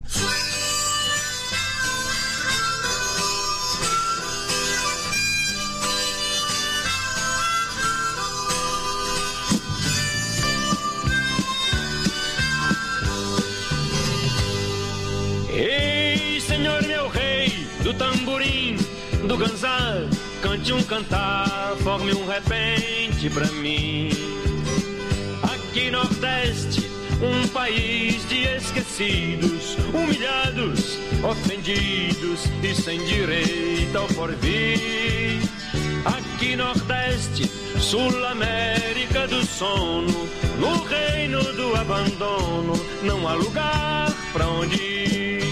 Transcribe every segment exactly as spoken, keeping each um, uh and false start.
Ei, senhor meu rei, do tamborim, do ganzar, cante um cantar, forme um repente pra mim. Aqui Nordeste, um país de esquecidos, humilhados, ofendidos e sem direito ao porvir. Aqui Nordeste, Sul América do sono, no reino do abandono, não há lugar pra onde ir.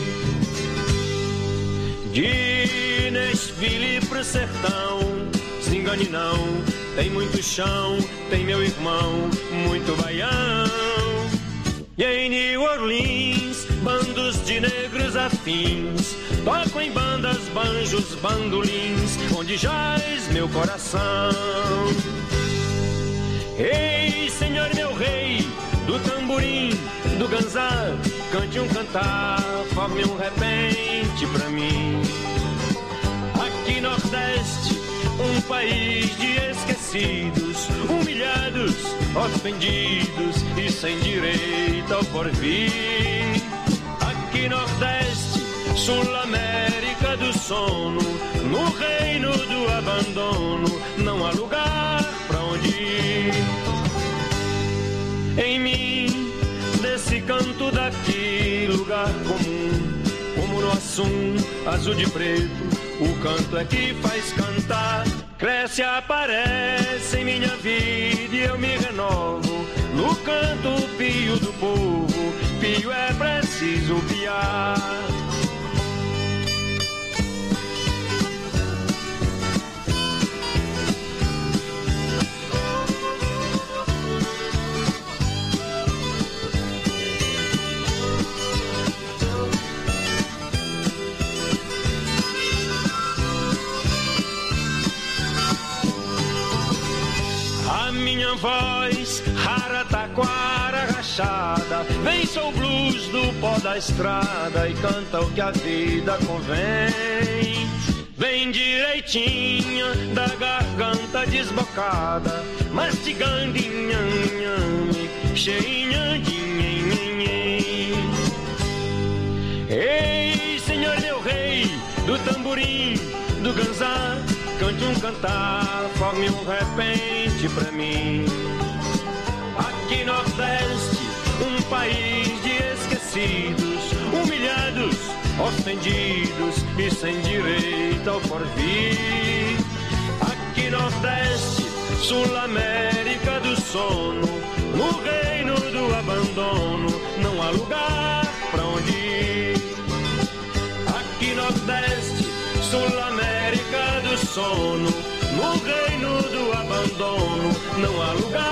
De Nashville pro sertão, se engane não, tem muito chão, tem meu irmão, muito baião. E em New Orleans, bandos de negros afins tocam em bandas, banjos, bandolins, onde jaz meu coração. Ei, senhor meu rei, do tamborim, do ganzar, cante um cantar, forme um repente pra mim. Aqui Nordeste, um país de esquecidos, humilhados, ofendidos e sem direito ao porvir. Aqui Nordeste, Sul América do sono, no reino do abandono, não há lugar pra onde ir. Em mim, desse canto daqui, lugar comum, como no Assum, azul de preto, o canto é que faz cantar. Cresce, aparece em minha vida e eu me renovo no canto pio do povo, pio é preciso piar. Minha voz, rara taquara rachada, vem sou blues do pó da estrada e canta o que a vida convém. Vem direitinha da garganta desbocada, mastigando inhame, inhame, cheinha de nhenhenhen. Ei, senhor meu rei, do tamborim, do ganzar, cante um cantar, forme um repente pra mim. Aqui Nordeste, um país de esquecidos, humilhados, ofendidos e sem direito ao porvir. Aqui Nordeste, Sul América do sono, no reino do abandono, não há lugar pra onde ir. Aqui Nordeste, Sul América do sono, no reino do abandono, não há lugar